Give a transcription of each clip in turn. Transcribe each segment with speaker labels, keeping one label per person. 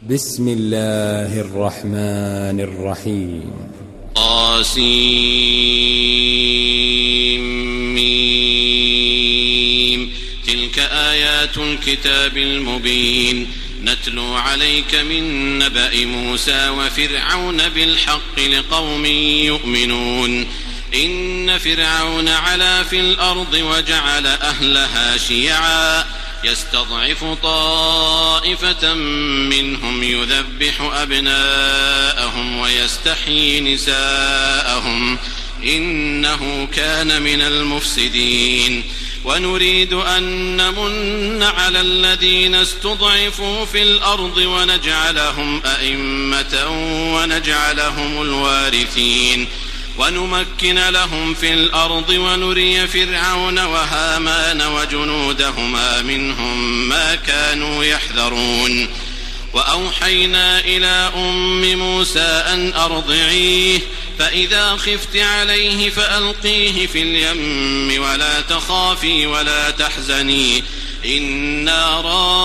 Speaker 1: بسم الله الرحمن الرحيم.
Speaker 2: طاسيم. تلك آيات الكتاب المبين نتلو عليك من نبأ موسى وفرعون بالحق لقوم يؤمنون. إن فرعون علا في الأرض وجعل أهلها شيعا يستضعف طائفة منهم يذبح أبناءهم ويستحيي نساءهم إنه كان من المفسدين. ونريد أن نمن على الذين استضعفوا في الأرض ونجعلهم أئمة ونجعلهم الوارثين ونمكن لهم في الأرض ونري فرعون وهامان وجنودهما منهم ما كانوا يحذرون. وأوحينا إلى أم موسى أن أرضعيه فإذا خفت عليه فألقيه في اليم ولا تخافي ولا تحزني إنا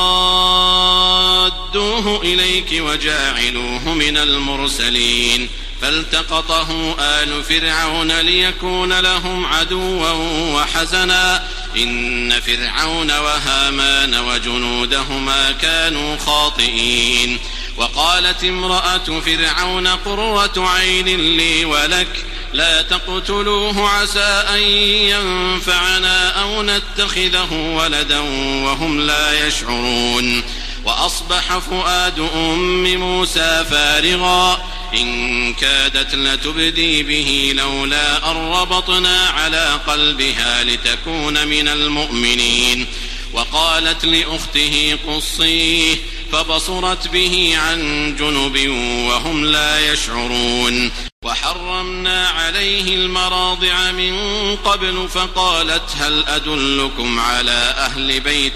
Speaker 2: رادوه إليك وجاعلوه من المرسلين. فالتقطه آل فرعون ليكون لهم عدوا وحزنا إن فرعون وهامان وجنودهما كانوا خاطئين. وقالت امرأة فرعون قرة عين لي ولك لا تقتلوه عسى أن ينفعنا أو نتخذه ولدا وهم لا يشعرون. وأصبح فؤاد أم موسى فارغا إن كادت لتبدي به لولا أن ربطنا على قلبها لتكون من المؤمنين. وقالت لأخته قصيه فبصرت به عن جنب وهم لا يشعرون. وحرمنا عليه المراضع من قبل فقالت هل أدلكم على أهل بيت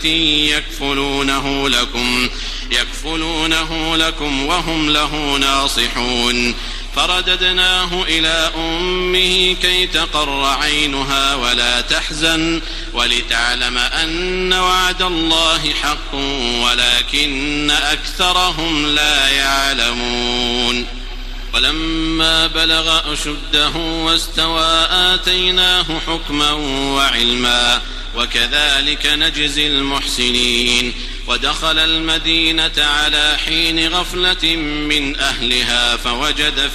Speaker 2: يكفلونه لكم وهم له ناصحون. فرددناه إلى أمه كي تقر عينها ولا تحزن ولتعلم أن وعد الله حق ولكن أكثرهم لا يعلمون. ولما بلغ أشده واستوى آتيناه حكما وعلما وكذلك نجزي المحسنين. ودخل المدينة على حين غفلة من أهلها فوجد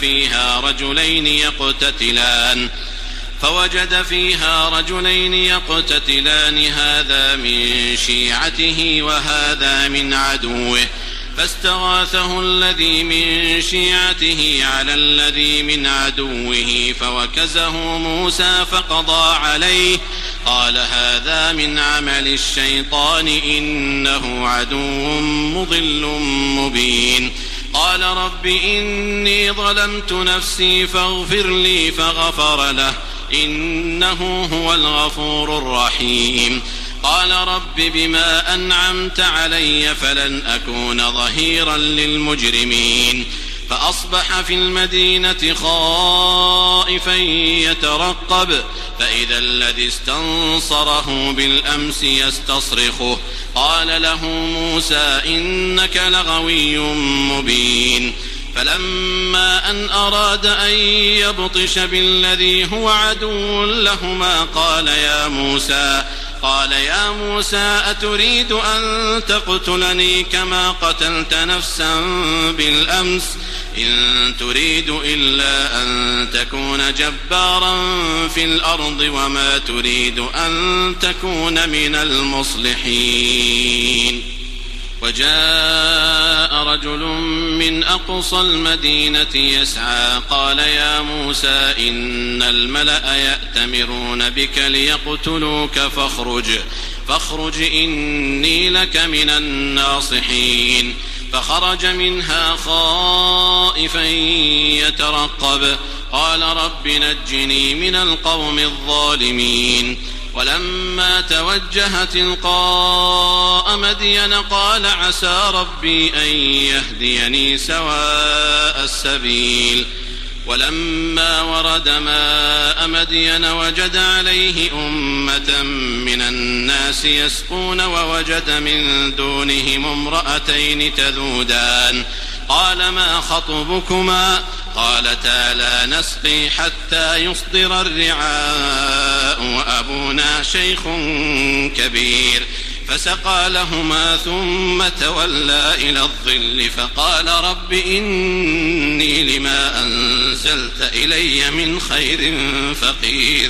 Speaker 2: فيها رجلين يقتتلان هذا من شيعته وهذا من عدوه فاستغاثه الذي من شيعته على الذي من عدوه فوكزه موسى فقضى عليه قال هذا من عمل الشيطان إنه عدو مضل مبين. قال رب إني ظلمت نفسي فاغفر لي فغفر له إنه هو الغفور الرحيم. قال رب بما أنعمت علي فلن أكون ظهيرا للمجرمين. فأصبح في المدينة خائفا يترقب فإذا الذي استنصره بالأمس يستصرخه قال له موسى إنك لغوي مبين. فلما أن أراد أن يبطش بالذي هو عدو لهما قال يا موسى أتريد أن تقتلني كما قتلت نفسا بالأمس إن تريد إلا أن تكون جبارا في الأرض وما تريد أن تكون من المصلحين. وجاء رجل من أقصى المدينة يسعى قال يا موسى إن الملأ يأتمرون بك ليقتلوك فاخرج إني لك من الناصحين. فخرج منها خائفا يترقب قال رب نجني من القوم الظالمين. ولما توجه تلقاء مدين قال عسى ربي أن يهديني سواء السبيل. ولما ورد ماء مدين وجد عليه أمة من الناس يسقون ووجد من دونهم امرأتين تذودان قال ما خطبكما قالتا لا نسقي حتى يصدر الرعاء وأبونا شيخ كبير فسقى لهما ثم تولى إلى الظل فقال رب إني لما أنزلت إلي من خير فقير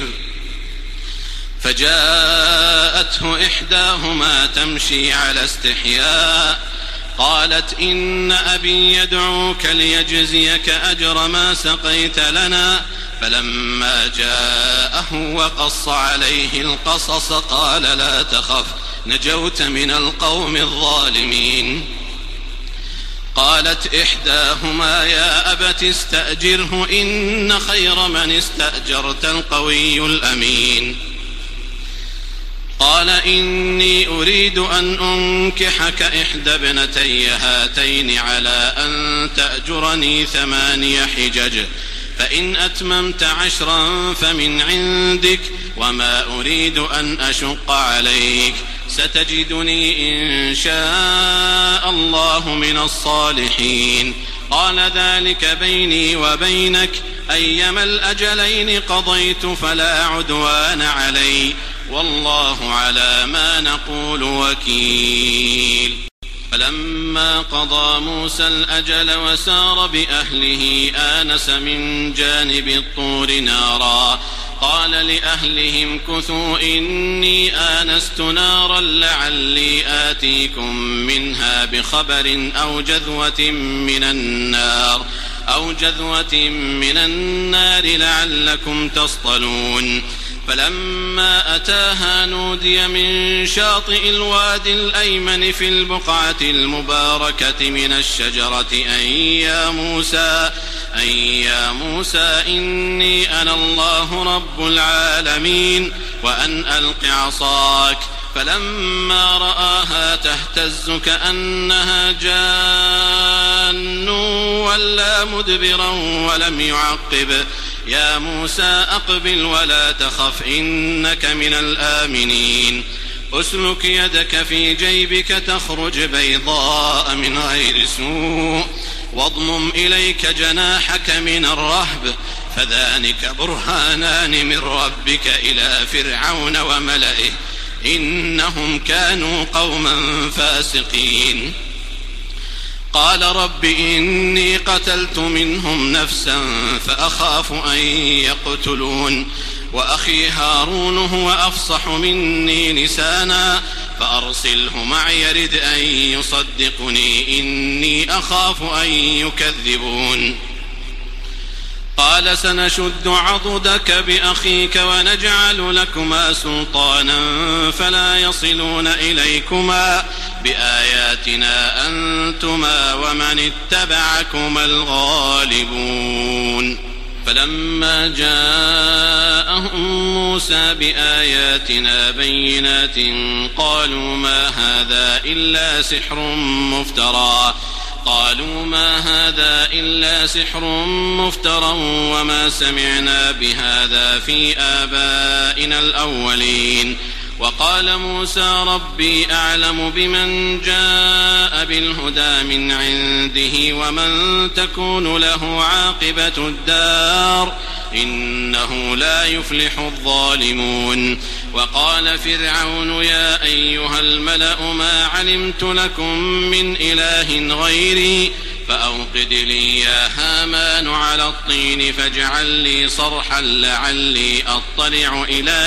Speaker 2: فجاءته إحداهما تمشي على استحياء قالت إن أبي يدعوك ليجزيك أجر ما سقيت لنا فلما جاءه وقص عليه القصص قال لا تخف نجوت من القوم الظالمين. قالت إحداهما يا أبت استأجره إن خير من استأجرت القوي الأمين. قال إني أريد أن أنكحك إحدى ابنتي هاتين على أن تأجرني 8 حجج فإن أتممت 10 فمن عندك وما أريد أن أشق عليك ستجدني إن شاء الله من الصالحين. قال ذلك بيني وبينك أيما الأجلين قضيت فلا عدوان علي والله على ما نقول وكيل. فلما قضى موسى الأجل وسار بأهله آنس من جانب الطور نارا قال لأهلهم كثوا إني آنست نارا لعلي آتيكم منها بخبر أو جذوة من النار لعلكم تصطلون. فلما أتاها نودي من شاطئ الوادي الأيمن في البقعة المباركة من الشجرة أن يا موسى إني أنا الله رب العالمين وأن ألق عصاك. فلما رآها تهتز كأنها جان ولا مدبرا ولم يعقب يا موسى أقبل ولا تخف إنك من الآمنين. أسلك يدك في جيبك تخرج بيضاء من غير سوء واضمم إليك جناحك من الرهب فذلك برهانان من ربك إلى فرعون وملئه إنهم كانوا قوما فاسقين. قال رب إني قتلت منهم نفسا فأخاف أن يقتلون وأخي هارون هو أفصح مني لسانا فأرسله معي يرد أن يصدقني إني أخاف أن يكذبون. قال سنشد عضدك بأخيك ونجعل لكما سلطانا فلا يصلون إليكما بآياتنا أنتما ومن اتبعكما الغالبون. فلما جاءهم موسى بآياتنا بينات قالوا ما هذا إلا سحر مفترى وما سمعنا بهذا في آبائنا الأولين. وقال موسى ربي أعلم بمن جاء بالهدى من عنده ومن تكون له عاقبة الدار إنه لا يفلح الظالمون. وقال فرعون يا أيها الملأ ما علمت لكم من إله غيري فأوقد لي يا هامان على الطين فاجعل لي صرحا لعلي أطلع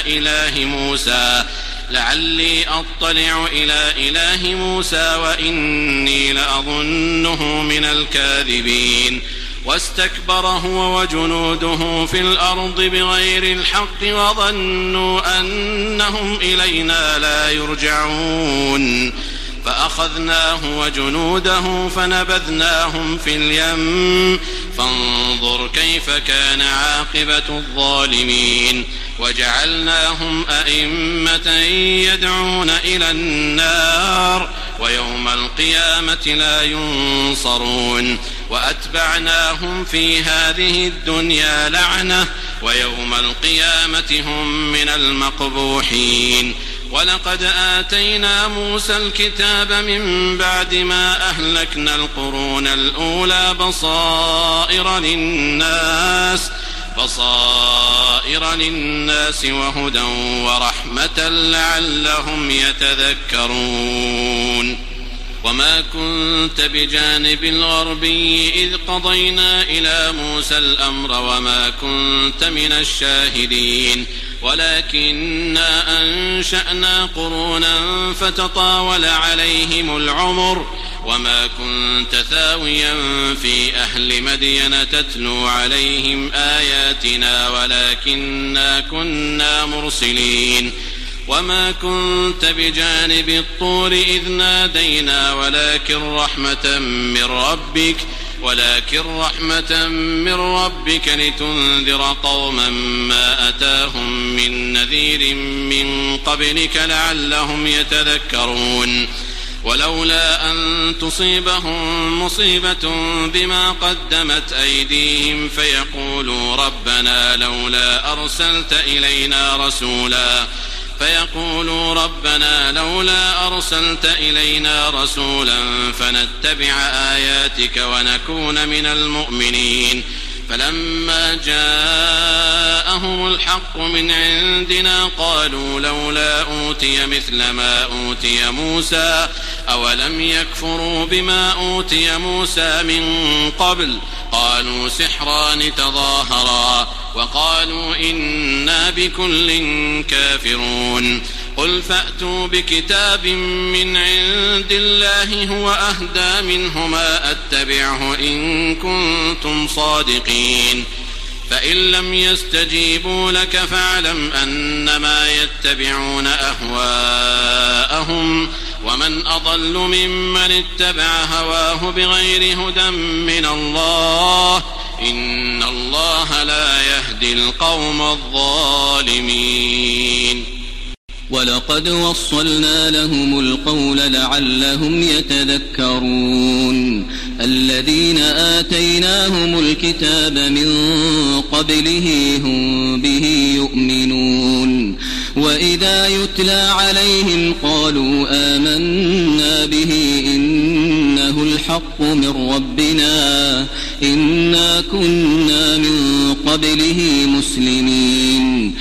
Speaker 2: إلى إله موسى وإني لأظنه من الكاذبين. واستكبر هو وجنوده في الأرض بغير الحق وظنوا أنهم إلينا لا يرجعون فأخذناه وجنوده فنبذناهم في اليم فانظر كيف كان عاقبة الظالمين. وجعلناهم أئمة يدعون إلى النار ويوم القيامة لا ينصرون. وأتبعناهم في هذه الدنيا لعنة ويوم القيامة هم من المقبوحين. ولقد آتينا موسى الكتاب من بعد ما أهلكنا القرون الأولى بصائر للناس وهدى ورحمة لعلهم يتذكرون وما كنت بجانب الغربي إذ قضينا إلى موسى الأمر وما كنت من الشاهدين ولكننا أنشأنا قرونا فتطاول عليهم العمر وما كنت ثاويا في أهل مدين تتلو عليهم آياتنا ولكننا كنا مرسلين وما كنت بجانب الطور إذ نادينا ولكن رحمة من ربك لتنذر قوما ما أتاهم من نذير من قبلك لعلهم يتذكرون ولولا أن تصيبهم مصيبة بما قدمت أيديهم فيقولوا ربنا لولا أرسلت إلينا رسولا فنتبع آياتك ونكون من المؤمنين فلما جاءهم الحق من عندنا قالوا لولا أوتي مثل ما أوتي موسى أولم يكفروا بما أوتي موسى من قبل قالوا سحران تظاهرا وقالوا إنا بكل كافرون قل فأتوا بكتاب من عند الله هو أهدى منهما أتبعه إن كنتم صادقين فإن لم يستجيبوا لك فاعلم أنما يتبعون أهواءهم ومن أضل ممن اتبع هواه بغير هدى من الله إن الله لا يهدي القوم الظالمين
Speaker 3: ولقد وصلنا لهم القول لعلهم يتذكرون الذين آتيناهم الكتاب من قبله هم به يؤمنون وإذا يتلى عليهم قالوا آمنا به إنه الحق من ربنا إنا كنا من قبله مسلمين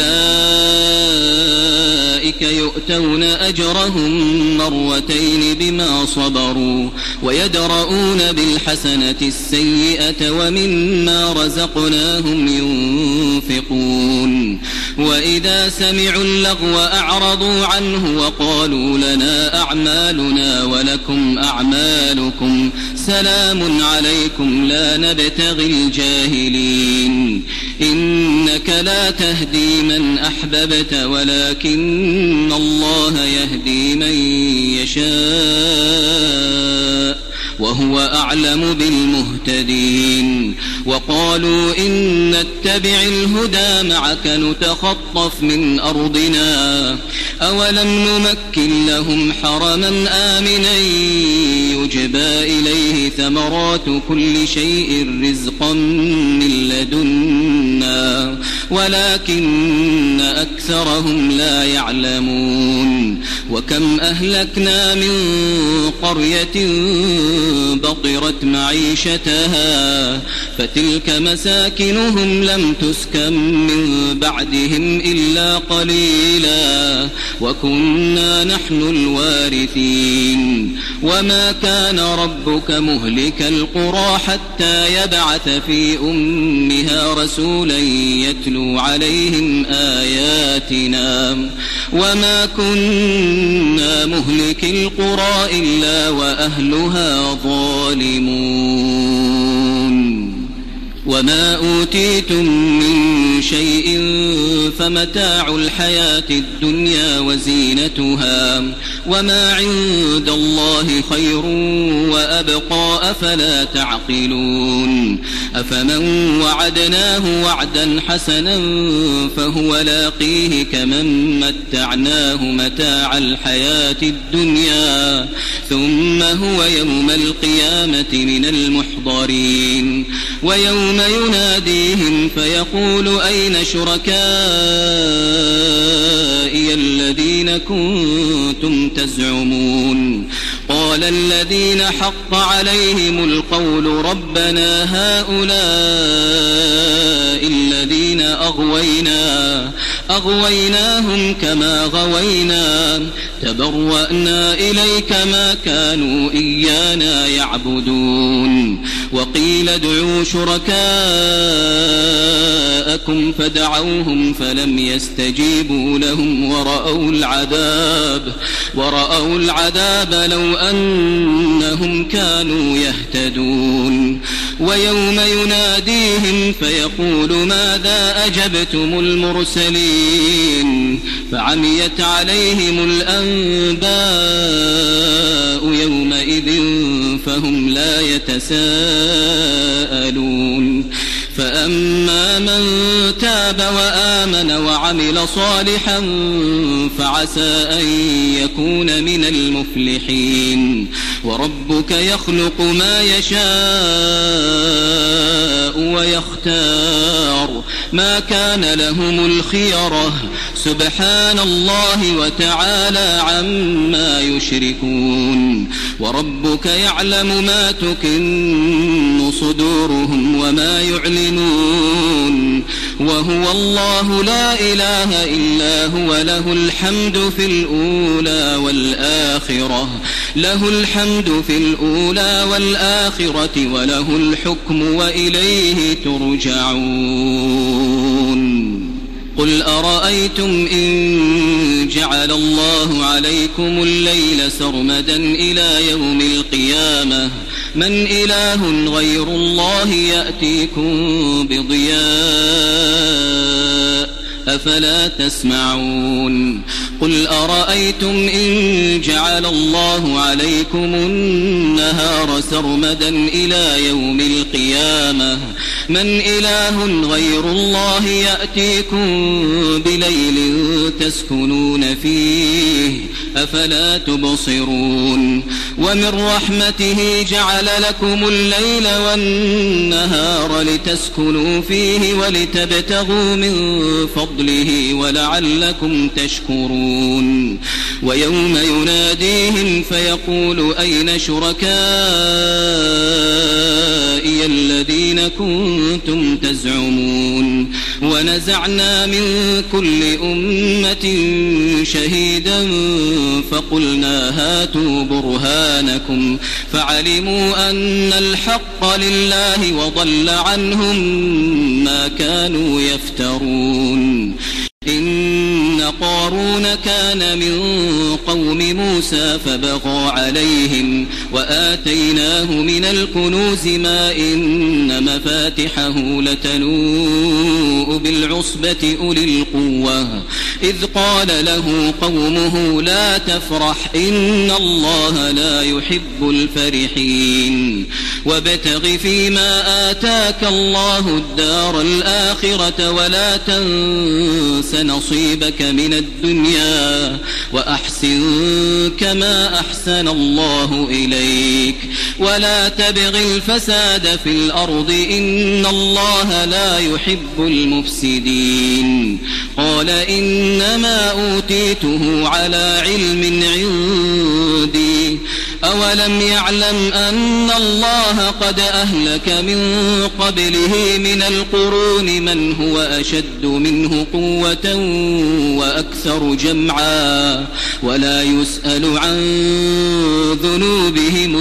Speaker 3: أولئك يؤتون أجرهم مرتين بما صبروا ويدرؤون بالحسنة السيئة ومما رزقناهم ينفقون وإذا سمعوا اللغو أعرضوا عنه وقالوا لنا أعمالنا ولكم أعمالكم سلام عليكم لا نبتغي الجاهلين إنك لا تهدي من أحببت ولكن الله يهدي من يشاء وهو أعلم بالمهتدين وقالوا إن نتبع الهدى معك نتخطف من أرضنا أولم نمكن لهم حرما آمنا يجبى إليه ثمرات كل شيء رزقا من لدنا ولكن أكثرهم لا يعلمون وكم أهلكنا من قرية بطرت معيشتها فتلك مساكنهم لم تسكن من بعدهم إلا قليلا وكنا نحن الوارثين وما كان ربك مهلك القرى حتى يبعث في أمها رسولا يتلو عليهم آياتنا وما كنا مهلك القرى إلا وأهلها ظالمون وما أوتيتم من شيء فمتاع الحياة الدنيا وزينتها وما عند الله خير وأبقى أفلا تعقلون أفمن وعدناه وعدا حسنا فهو لاقيه كمن متعناه متاع الحياة الدنيا ثم هو يوم القيامة من المحضرين ويوم يناديهم فيقول أين شركائي الذين كنتم تزعمون قال الذين حق عليهم القول ربنا هؤلاء الذين أغويناهم كما غوينا تبرأنا إليك ما كانوا إيانا يعبدون وقيل ادعوا شركاءكم فدعوهم فلم يستجيبوا لهم ورأوا العذاب لو أنهم كانوا يهتدون ويوم يناديهم فيقول ماذا أجبتم المرسلين فعميت عليهم الأنباء يومئذ فهم لا يتساءلون فأما من تاب وآمن وعمل صالحا فعسى أن يكون من المفلحين وربك يخلق ما يشاء ويختار ما كان لهم الخيرة سبحان الله وتعالى عما يشركون وربك يعلم ما تكن صدورهم وما يعلنون وهو الله لا إله إلا هو له الحمد في الأولى والآخرة وله الحكم وإليه ترجعون قل أرأيتم إن جعل الله عليكم الليل سرمدا إلى يوم القيامة من إله غير الله يأتيكم بضياء أفلا تسمعون قل أرأيتم إن جعل الله عليكم النهار سرمدا إلى يوم القيامة من إله غير الله يأتيكم بليل تسكنون فيه أفلا تبصرون ومن رحمته جعل لكم الليل والنهار لتسكنوا فيه ولتبتغوا من فضله ولعلكم تشكرون ويوم يناديهم فيقول أين شركائي الذين كنتم تزعمون ونزعنا من كل أمة شهيدا فقلنا هاتوا برهانكم فعلموا أن الحق لله وضل عنهم ما كانوا يفترون إن قارون كان من قوم موسى فبغى عليهم وآتيناه من الكنوز ما إن مفاتحه لتنوء بالعصبة أولي القوة إذ قال له قومه لا تفرح إن الله لا يحب الفرحين وابتغ فيما آتاك الله الدار الآخرة ولا تنس نصيبك من الدنيا وأحسن كما أحسن الله إليك ولا تبغ الفساد في الأرض إن الله لا يحب المفسدين قال إنما أوتيته على علم عندي أولم يعلم أن الله قد أهلك من قبله من القرون من هو أشد منه قوة وأكثر جمعا ولا يسأل عن ذنوبهم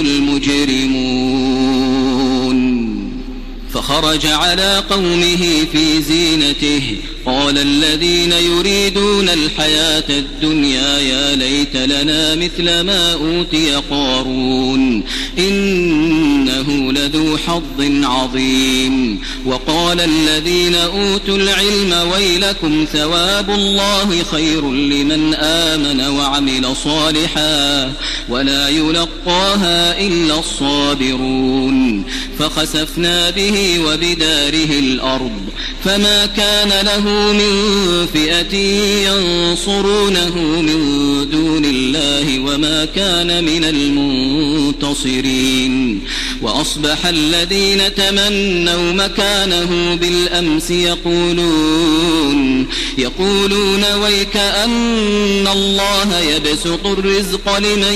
Speaker 3: المجرمون فخرج على قومه في زينته قال الذين يريدون الحياة الدنيا يا ليت لنا مثل ما أوتي قارون إنه لذو حظ عظيم وقال الذين أوتوا العلم ويلكم ثواب الله خير لمن آمن وعمل صالحا ولا يلقاها إلا الصابرون فخسفنا به وبداره الأرض فما كان له من فئة ينصرونه من دون الله وما كان من المنتصرين. وأصبح الذين تمنوا مكانه بالأمس يقولون ويك أن الله يبسط الرزق لمن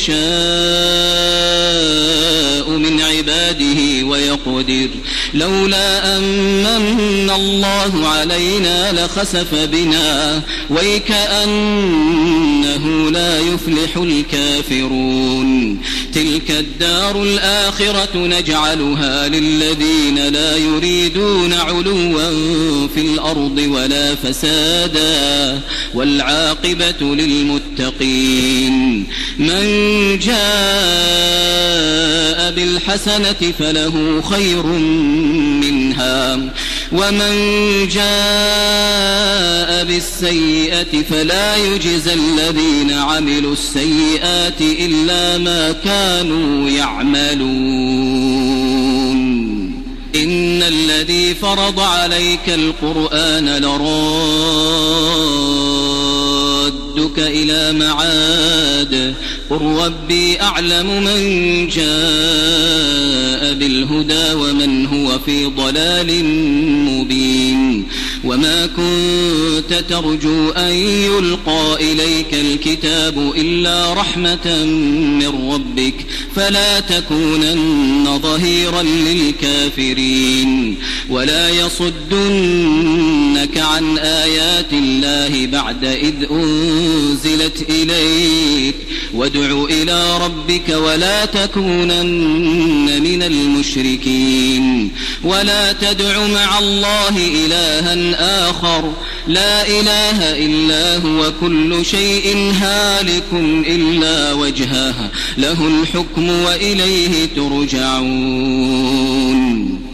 Speaker 3: يشاء من عباده ويقدر لولا أمن الله علينا لخسف بنا ويك أنه لا يفلح الكافرون. تلك الدار الآخرة نجعلها للذين لا يريدون علوا في الأرض ولا فسادا والعاقبة للمتقين. من جاء بالحسنة فله خير منها ومن جاء بالسيئة فلا يجزى الذين عملوا السيئات إلا ما كانوا يعملون. إن الذي فرض عليك القرآن لرادك إلى معاد قل ربي أعلم من جاء بالهدى ومن هو في ضلال مبين. وما كنت ترجو أن يلقى إليك الكتاب إلا رحمة من ربك فلا تكونن ظهيرا للكافرين. ولا يصدنك عن آيات الله بعد إذ أنزلت إليك وادع إلى ربك ولا تكونن من المشركين. ولا تدع مع الله إلها آخر لا إله إلا هو كل شيء هالك إلا وجهه له الحكم وإليه ترجعون.